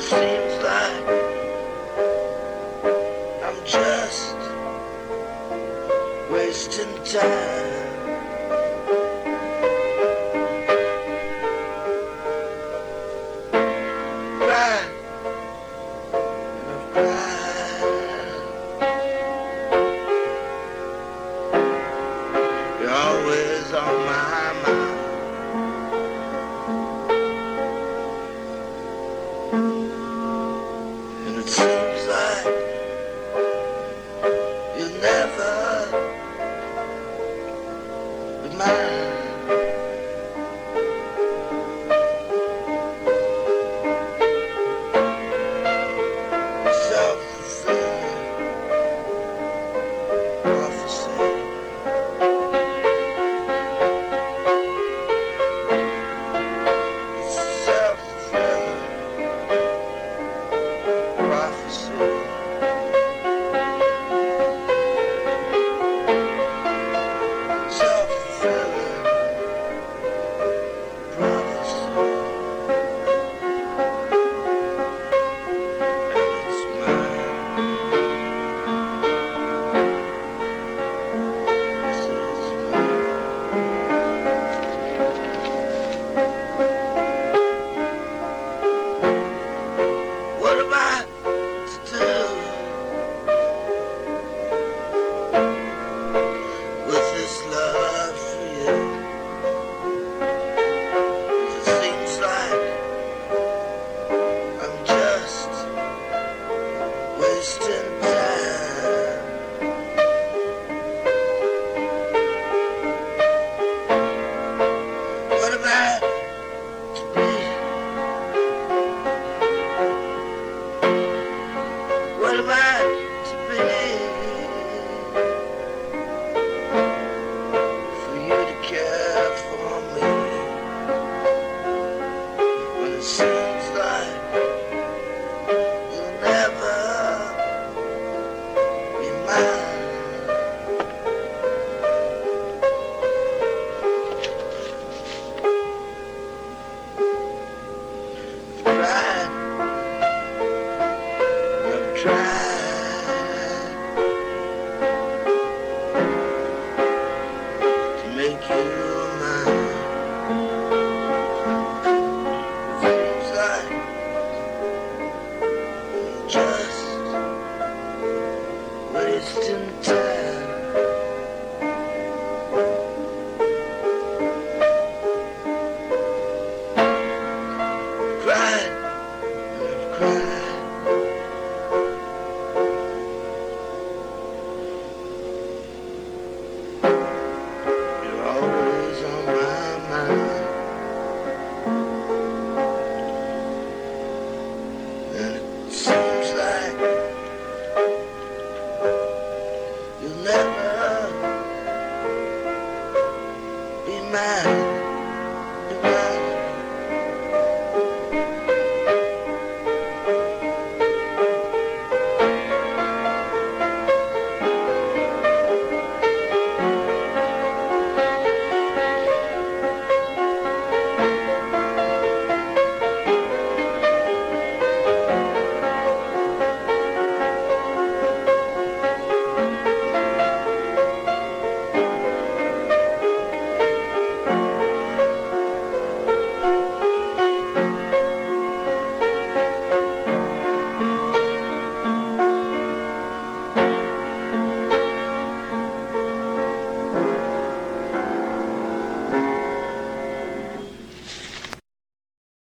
seems like I'm just wasting time. Cried and I've cried. You're always on my mind. And it seems like you'll never be mine. Self-fulfilling prophecy. Self-fulfilling prophecy. Self-fulfilling prophecy. And it's mine. Yes, it's mine. What am I to do with this love for you? It seems like I'm just wasting time. What am I to be? What am I to be for you to care for me when it seems like you'll never be mine? I've cried, I've tried to make you mine. Seems like I'm just wasting time. Cried and I've cried.